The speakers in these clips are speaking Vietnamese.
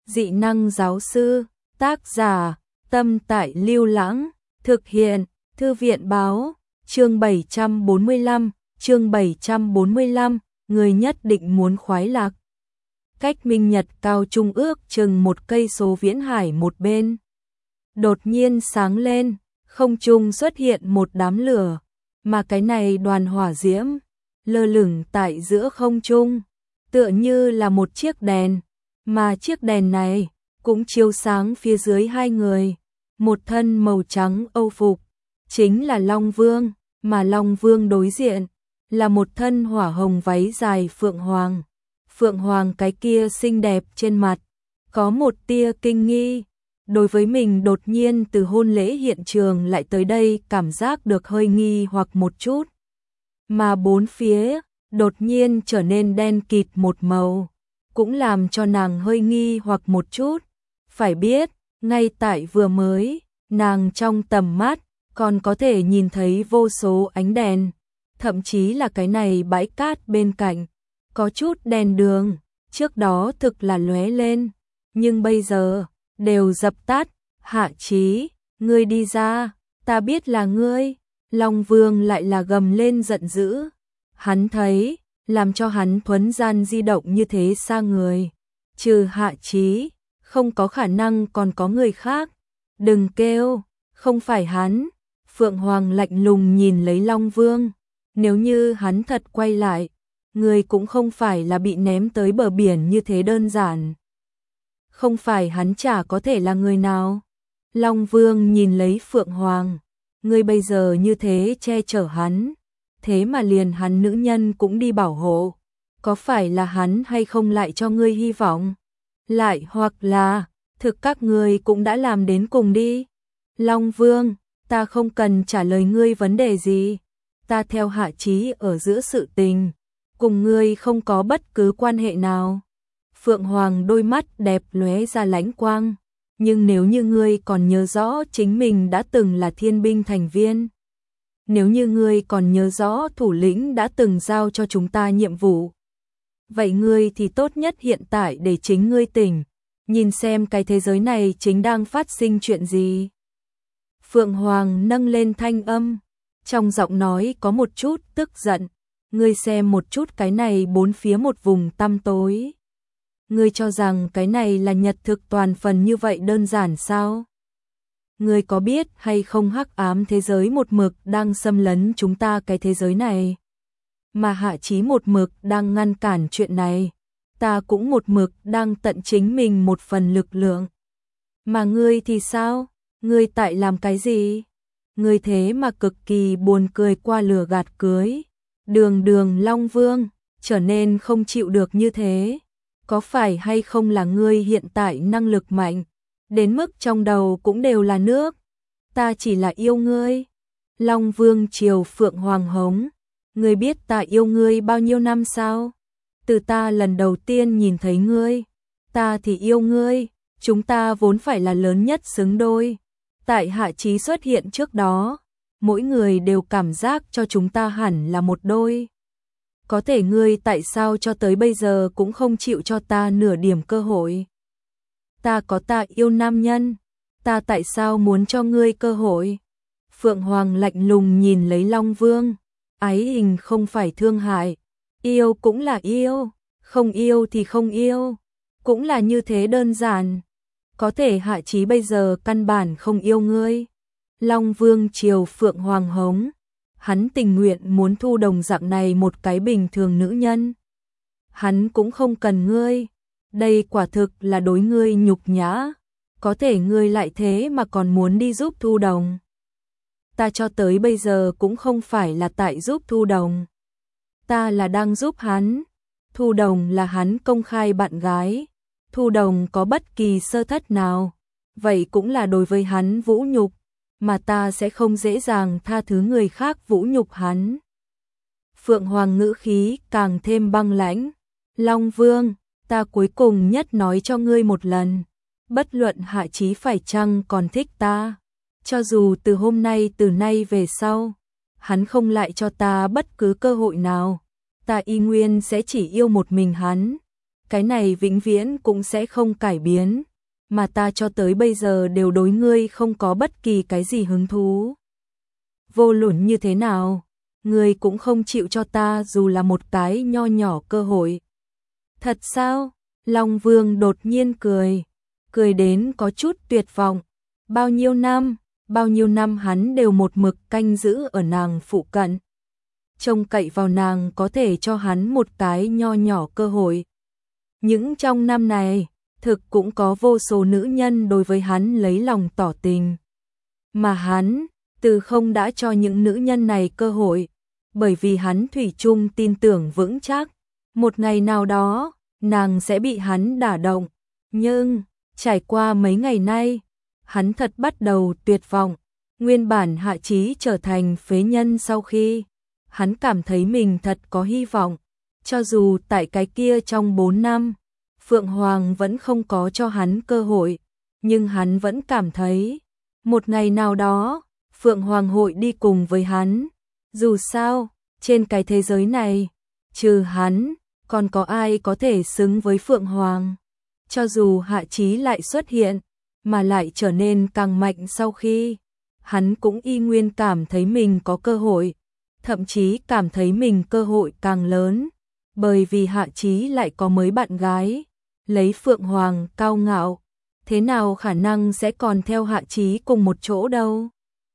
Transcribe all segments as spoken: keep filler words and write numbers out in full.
Dị năng giáo sư, tác giả, Tâm Tại Lưu Lãng, thực hiện, Thư viện báo, chương bảy trăm bốn mươi lăm, chương bảy trăm bốn mươi lăm, người nhất định muốn khoái lạc. Cách Minh Nhật cao trung ước chừng một cây số viễn hải một bên. Đột nhiên sáng lên, không trung xuất hiện một đám lửa, mà cái này đoàn hỏa diễm, lơ lửng tại giữa không trung, tựa như là một chiếc đèn, mà chiếc đèn này cũng chiếu sáng phía dưới hai người, một thân màu trắng âu phục, chính là Long Vương, mà Long Vương đối diện là một thân hỏa hồng váy dài phượng hoàng. Phượng hoàng cái kia xinh đẹp trên mặt, có một tia kinh nghi, đối với mình đột nhiên từ hôn lễ hiện trường lại tới đây cảm giác được hơi nghi hoặc một chút. Mà bốn phía, đột nhiên trở nên đen kịt một màu, cũng làm cho nàng hơi nghi hoặc một chút. Phải biết, ngay tại vừa mới, nàng trong tầm mắt, còn có thể nhìn thấy vô số ánh đèn, thậm chí là cái này bãi cát bên cạnh. Có chút đèn đường, trước đó thực là lóe lên, nhưng bây giờ, đều dập tắt. Hạ Chí, ngươi đi ra, ta biết là ngươi. Long Vương lại là gầm lên giận dữ. Hắn thấy, làm cho hắn thuấn gian di động như thế xa người. Trừ Hạ Chí, không có khả năng còn có người khác. Đừng kêu, không phải hắn. Phượng Hoàng lạnh lùng nhìn lấy Long Vương. Nếu như hắn thật quay lại, người cũng không phải là bị ném tới bờ biển như thế đơn giản. Không phải hắn chả có thể là người nào. Long Vương nhìn lấy Phượng Hoàng, người bây giờ như thế che chở hắn, thế mà liền hắn nữ nhân cũng đi bảo hộ, có phải là hắn hay không lại cho ngươi hy vọng? Lại hoặc là, thực các ngươi cũng đã làm đến cùng đi. Long Vương, ta không cần trả lời ngươi vấn đề gì, ta theo Hạ Chí ở giữa sự tình, cùng ngươi không có bất cứ quan hệ nào. Phượng Hoàng đôi mắt đẹp lóe ra lãnh quang, nhưng nếu như ngươi còn nhớ rõ chính mình đã từng là thiên binh thành viên, nếu như ngươi còn nhớ rõ thủ lĩnh đã từng giao cho chúng ta nhiệm vụ, vậy ngươi thì tốt nhất hiện tại để chính ngươi tỉnh, nhìn xem cái thế giới này chính đang phát sinh chuyện gì. Phượng Hoàng nâng lên thanh âm, trong giọng nói có một chút tức giận. Ngươi xem một chút cái này bốn phía một vùng tăm tối. Ngươi cho rằng cái này là nhật thực toàn phần như vậy đơn giản sao? Ngươi có biết hay không hắc ám thế giới một mực đang xâm lấn chúng ta cái thế giới này? Mà Hạ Chí một mực đang ngăn cản chuyện này. Ta cũng một mực đang tận chính mình một phần lực lượng. Mà ngươi thì sao? Ngươi tại làm cái gì? Ngươi thế mà cực kỳ buồn cười qua lừa gạt cưới. Đường đường Long Vương, trở nên không chịu được như thế. Có phải hay không là ngươi hiện tại năng lực mạnh, đến mức trong đầu cũng đều là nước. Ta chỉ là yêu ngươi. Long Vương chiều Phượng Hoàng hống. Ngươi biết ta yêu ngươi bao nhiêu năm sao? Từ ta lần đầu tiên nhìn thấy ngươi, ta thì yêu ngươi. Chúng ta vốn phải là lớn nhất xứng đôi. Tại Hạ Chí xuất hiện trước đó, mỗi người đều cảm giác cho chúng ta hẳn là một đôi. Có thể ngươi tại sao cho tới bây giờ cũng không chịu cho ta nửa điểm cơ hội? Ta có ta yêu nam nhân, ta tại sao muốn cho ngươi cơ hội? Phượng Hoàng lạnh lùng nhìn lấy Long Vương, ái hình không phải thương hại, yêu cũng là yêu, không yêu thì không yêu, cũng là như thế đơn giản. Có thể Hạ Chí bây giờ căn bản không yêu ngươi. Long Vương chiều Phượng Hoàng hống, hắn tình nguyện muốn thu đồng dạng này một cái bình thường nữ nhân. Hắn cũng không cần ngươi, đây quả thực là đối ngươi nhục nhã, có thể ngươi lại thế mà còn muốn đi giúp thu đồng. Ta cho tới bây giờ cũng không phải là tại giúp thu đồng, ta là đang giúp hắn. Thu đồng là hắn công khai bạn gái, thu đồng có bất kỳ sơ thất nào, vậy cũng là đối với hắn vũ nhục. Mà ta sẽ không dễ dàng tha thứ người khác vũ nhục hắn. Phượng Hoàng ngữ khí càng thêm băng lãnh. Long Vương, ta cuối cùng nhất nói cho ngươi một lần. Bất luận Hạ Chí phải chăng còn thích ta. Cho dù từ hôm nay từ nay về sau, hắn không lại cho ta bất cứ cơ hội nào. Ta y nguyên sẽ chỉ yêu một mình hắn. cái này vĩnh viễn cũng sẽ không cải biến, mà ta cho tới bây giờ đều đối ngươi không có bất kỳ cái gì hứng thú. Vô luận như thế nào, ngươi cũng không chịu cho ta dù là một cái nho nhỏ cơ hội. Thật sao? Long Vương đột nhiên cười, cười đến có chút tuyệt vọng. Bao nhiêu năm, bao nhiêu năm hắn đều một mực canh giữ ở nàng phụ cận. Trông cậy vào nàng có thể cho hắn một cái nho nhỏ cơ hội. Những trong năm này, thực cũng có vô số nữ nhân đối với hắn lấy lòng tỏ tình. Mà hắn, từ không đã cho những nữ nhân này cơ hội, bởi vì hắn thủy chung tin tưởng vững chắc. Một ngày nào đó, nàng sẽ bị hắn đả động. Nhưng, trải qua mấy ngày nay, hắn thật bắt đầu tuyệt vọng. Nguyên bản Hạ Chí trở thành phế nhân sau khi, hắn cảm thấy mình thật có hy vọng. Cho dù tại cái kia trong bốn năm, Phượng Hoàng vẫn không có cho hắn cơ hội, nhưng hắn vẫn cảm thấy, một ngày nào đó, Phượng Hoàng hội đi cùng với hắn. Dù sao, trên cái thế giới này, trừ hắn, còn có ai có thể xứng với Phượng Hoàng. Cho dù Hạ Chí lại xuất hiện, mà lại trở nên càng mạnh sau khi, hắn cũng y nguyên cảm thấy mình có cơ hội, thậm chí cảm thấy mình cơ hội càng lớn, bởi vì Hạ Chí lại có mới bạn gái, lấy Phượng Hoàng cao ngạo, thế nào khả năng sẽ còn theo Hạ Chí cùng một chỗ đâu.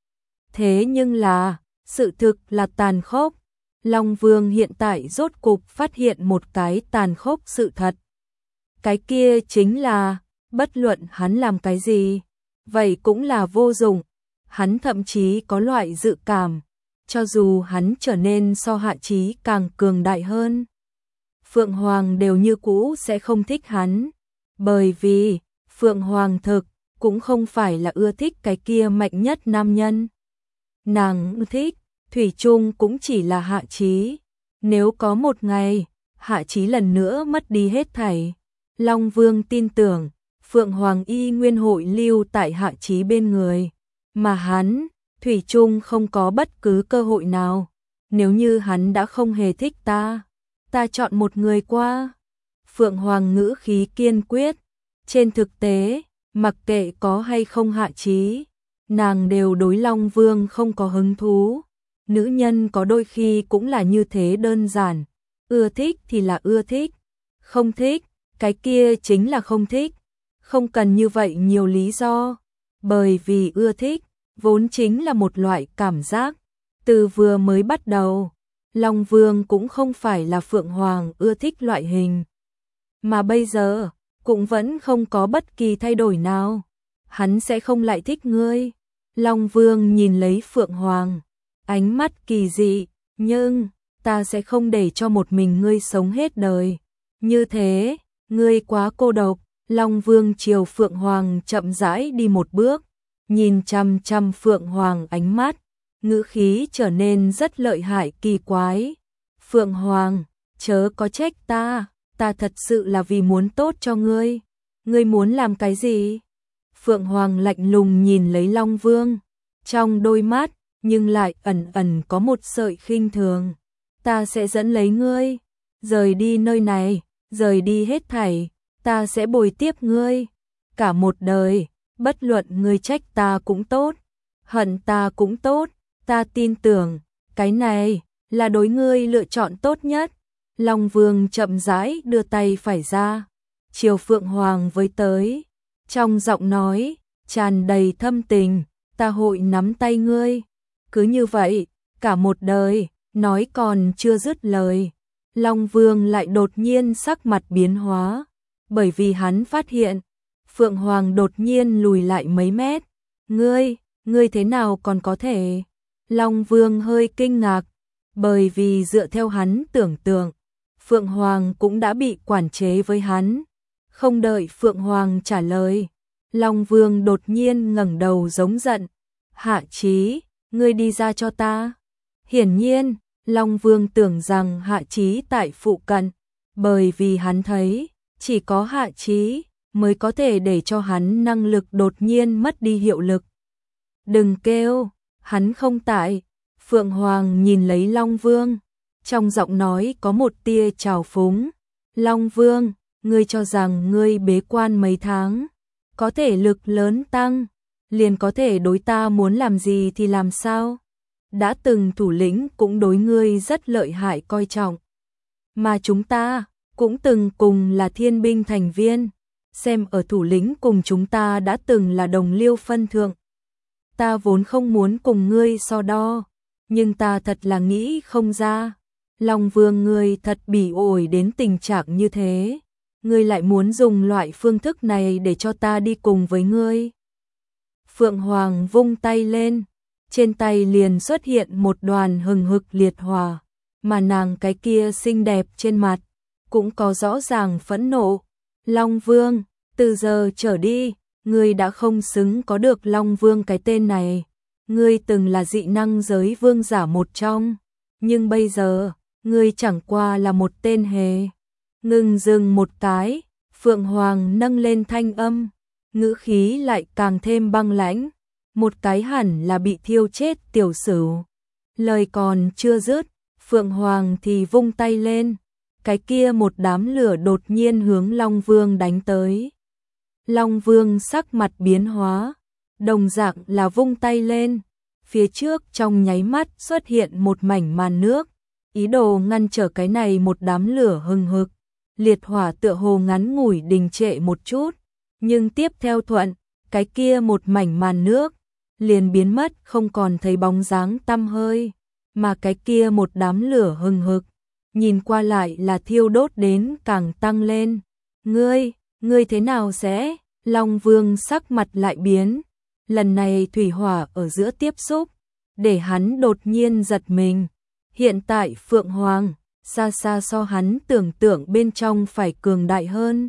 Thế nhưng là, sự thực là tàn khốc. Long Vương hiện tại rốt cục phát hiện một cái tàn khốc sự thật. Cái kia chính là, bất luận hắn làm cái gì, vậy cũng là vô dụng. Hắn thậm chí có loại dự cảm, cho dù hắn trở nên so Hạ Chí càng cường đại hơn, Phượng Hoàng đều như cũ sẽ không thích hắn, bởi vì Phượng Hoàng thực cũng không phải là ưa thích cái kia mạnh nhất nam nhân. Nàng thích, thủy chung cũng chỉ là Hạ Chí. Nếu có một ngày, Hạ Chí lần nữa mất đi hết thảy, Long Vương tin tưởng, Phượng Hoàng y nguyên hội lưu tại Hạ Chí bên người, mà hắn, thủy chung không có bất cứ cơ hội nào. Nếu như hắn đã không hề thích ta, ta chọn một người qua. Phượng Hoàng ngữ khí kiên quyết, trên thực tế, mặc kệ có hay không Hạ Chí, nàng đều đối Long Vương không có hứng thú. Nữ nhân có đôi khi cũng là như thế đơn giản, ưa thích thì là ưa thích, không thích, cái kia chính là không thích, không cần như vậy nhiều lý do, bởi vì ưa thích, vốn chính là một loại cảm giác. Từ vừa mới bắt đầu, Long Vương cũng không phải là Phượng Hoàng ưa thích loại hình, mà bây giờ, cũng vẫn không có bất kỳ thay đổi nào, hắn sẽ không lại thích ngươi. Long Vương nhìn lấy Phượng Hoàng, ánh mắt kỳ dị, nhưng, ta sẽ không để cho một mình ngươi sống hết đời. Như thế, ngươi quá cô độc. Long Vương chiều Phượng Hoàng chậm rãi đi một bước, nhìn chăm chăm Phượng Hoàng ánh mắt, ngữ khí trở nên rất lợi hại kỳ quái. Phượng Hoàng, chớ có trách ta, ta thật sự là vì muốn tốt cho ngươi. Ngươi muốn làm cái gì? Phượng Hoàng lạnh lùng nhìn lấy Long Vương, trong đôi mắt, nhưng lại ẩn ẩn có một sợi khinh thường. Ta sẽ dẫn lấy ngươi, rời đi nơi này, rời đi hết thảy, ta sẽ bồi tiếp ngươi, cả một đời, bất luận ngươi trách ta cũng tốt, hận ta cũng tốt, ta tin tưởng, cái này, là đối ngươi lựa chọn tốt nhất. Long Vương chậm rãi đưa tay phải ra, chiều Phượng Hoàng với tới, trong giọng nói, tràn đầy thâm tình, ta hội nắm tay ngươi. Cứ như vậy, cả một đời, nói còn chưa dứt lời, Long Vương lại đột nhiên sắc mặt biến hóa, bởi vì hắn phát hiện, Phượng Hoàng đột nhiên lùi lại mấy mét. Ngươi, ngươi thế nào còn có thể? Long Vương hơi kinh ngạc, bởi vì dựa theo hắn tưởng tượng, Phượng Hoàng cũng đã bị quản chế với hắn. Không đợi Phượng Hoàng trả lời, Long Vương đột nhiên ngẩng đầu giống giận, Hạ Chí, ngươi đi ra cho ta. Hiển nhiên, Long Vương tưởng rằng Hạ Chí tại phụ cận, bởi vì hắn thấy, chỉ có Hạ Chí mới có thể để cho hắn năng lực đột nhiên mất đi hiệu lực. Đừng kêu, hắn không tại. Phượng Hoàng nhìn lấy Long Vương, trong giọng nói có một tia trào phúng. Long Vương, ngươi cho rằng ngươi bế quan mấy tháng, có thể lực lớn tăng, liền có thể đối ta muốn làm gì thì làm sao? Đã từng thủ lĩnh cũng đối ngươi rất lợi hại coi trọng. Mà chúng ta cũng từng cùng là thiên binh thành viên, xem ở thủ lĩnh cùng chúng ta đã từng là đồng liêu phân thượng. Ta vốn không muốn cùng ngươi so đo, nhưng ta thật là nghĩ không ra. Long Vương ngươi thật bỉ ổi đến tình trạng như thế, ngươi lại muốn dùng loại phương thức này để cho ta đi cùng với ngươi. Phượng Hoàng vung tay lên, trên tay liền xuất hiện một đoàn hừng hực liệt hỏa, mà nàng cái kia xinh đẹp trên mặt cũng có rõ ràng phẫn nộ. Long Vương, từ giờ trở đi, ngươi đã không xứng có được Long Vương cái tên này. Ngươi từng là dị năng giới vương giả một trong, nhưng bây giờ, ngươi chẳng qua là một tên hề. Ngừng dừng một cái, Phượng Hoàng nâng lên thanh âm, ngữ khí lại càng thêm băng lãnh. Một cái hẳn là bị thiêu chết tiểu sửu. Lời còn chưa dứt, Phượng Hoàng thì vung tay lên, cái kia một đám lửa đột nhiên hướng Long Vương đánh tới. Long Vương sắc mặt biến hóa, đồng dạng là vung tay lên, phía trước trong nháy mắt xuất hiện một mảnh màn nước, ý đồ ngăn trở cái này một đám lửa hừng hực. Liệt hỏa tựa hồ ngắn ngủi đình trệ một chút, nhưng tiếp theo thuận, cái kia một mảnh màn nước liền biến mất không còn thấy bóng dáng tăm hơi, mà cái kia một đám lửa hừng hực, nhìn qua lại là thiêu đốt đến càng tăng lên. Ngươi, ngươi thế nào sẽ? Long Vương sắc mặt lại biến, lần này thủy hỏa ở giữa tiếp xúc, để hắn đột nhiên giật mình. Hiện tại Phượng Hoàng, xa xa so hắn tưởng tượng bên trong phải cường đại hơn.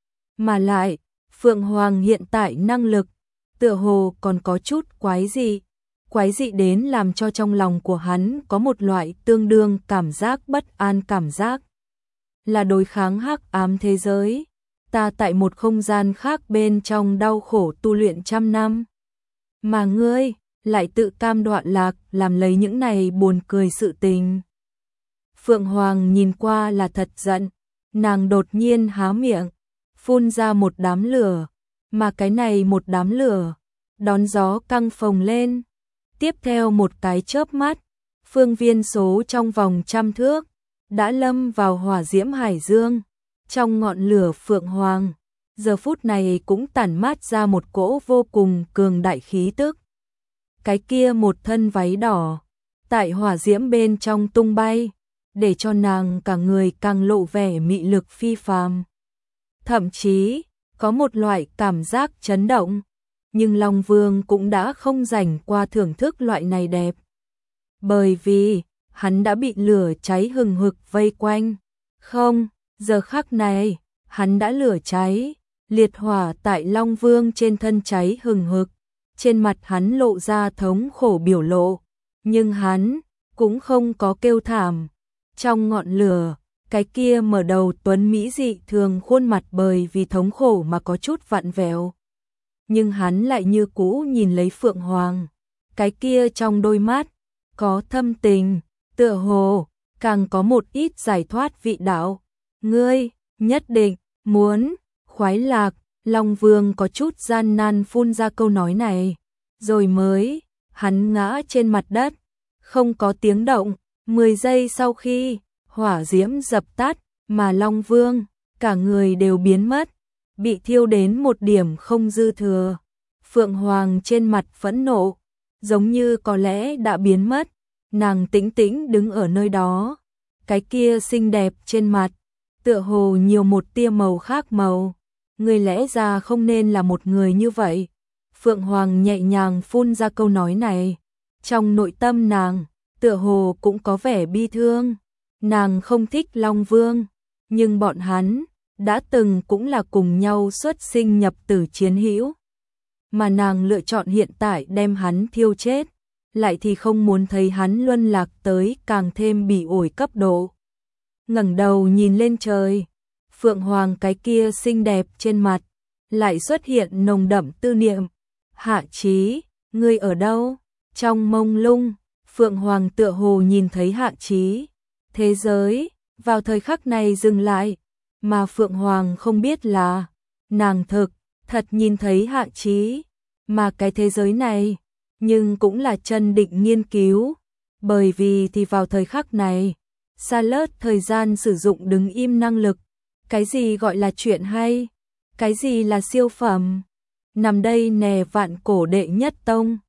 Mà lại, Phượng Hoàng hiện tại năng lực, tựa hồ còn có chút quái dị, quái dị đến làm cho trong lòng của hắn có một loại tương đương cảm giác bất an cảm giác. Là đối kháng hắc ám thế giới, ta tại một không gian khác bên trong đau khổ tu luyện trăm năm. Mà ngươi, lại tự cam đoạn lạc làm lấy những này buồn cười sự tình. Phượng Hoàng nhìn qua là thật giận, nàng đột nhiên há miệng, phun ra một đám lửa, mà cái này một đám lửa, đón gió căng phồng lên. Tiếp theo một cái chớp mắt, phương viên số trong vòng trăm thước, đã lâm vào hỏa diễm hải dương. Trong ngọn lửa Phượng Hoàng, giờ phút này cũng tản mát ra một cỗ vô cùng cường đại khí tức. Cái kia một thân váy đỏ, tại hỏa diễm bên trong tung bay, để cho nàng cả người càng lộ vẻ mị lực phi phàm. Thậm chí, có một loại cảm giác chấn động, nhưng Long Vương cũng đã không rảnh qua thưởng thức loại này đẹp. Bởi vì, hắn đã bị lửa cháy hừng hực vây quanh. Không, giờ khắc này, hắn đã lửa cháy, liệt hỏa tại Long Vương trên thân cháy hừng hực, trên mặt hắn lộ ra thống khổ biểu lộ, nhưng hắn cũng không có kêu thảm. Trong ngọn lửa, cái kia mở đầu tuấn mỹ dị thường khuôn mặt bởi vì thống khổ mà có chút vặn vẹo. Nhưng hắn lại như cũ nhìn lấy Phượng Hoàng, cái kia trong đôi mắt, có thâm tình, tựa hồ, càng có một ít giải thoát vị đạo. Ngươi, nhất định, muốn, khoái lạc, Long Vương có chút gian nan phun ra câu nói này, rồi mới, hắn ngã trên mặt đất, không có tiếng động. Mười giây sau khi, hỏa diễm dập tắt, mà Long Vương, cả người đều biến mất, bị thiêu đến một điểm không dư thừa. Phượng Hoàng trên mặt phẫn nộ, giống như có lẽ đã biến mất, nàng tĩnh tĩnh đứng ở nơi đó, cái kia xinh đẹp trên mặt, tựa hồ nhiều một tia màu khác màu. Người lẽ ra không nên là một người như vậy. Phượng Hoàng nhẹ nhàng phun ra câu nói này, trong nội tâm nàng, tựa hồ cũng có vẻ bi thương. Nàng không thích Long Vương, nhưng bọn hắn đã từng cũng là cùng nhau xuất sinh nhập tử chiến hữu. Mà nàng lựa chọn hiện tại đem hắn thiêu chết, lại thì không muốn thấy hắn luân lạc tới càng thêm bỉ ổi cấp độ. Ngẩng đầu nhìn lên trời, Phượng Hoàng cái kia xinh đẹp trên mặt, lại xuất hiện nồng đậm tư niệm. Hạ Chí, ngươi ở đâu? Trong mông lung, Phượng Hoàng tựa hồ nhìn thấy Hạ Chí. Thế giới, vào thời khắc này dừng lại, mà Phượng Hoàng không biết là nàng thực, thật nhìn thấy Hạ Chí, mà cái thế giới này, nhưng cũng là chân định nghiên cứu, bởi vì thì vào thời khắc này, Charlotte thời gian sử dụng đứng im năng lực, cái gì gọi là chuyện hay, cái gì là siêu phẩm, nằm đây nè vạn cổ đệ nhất tông.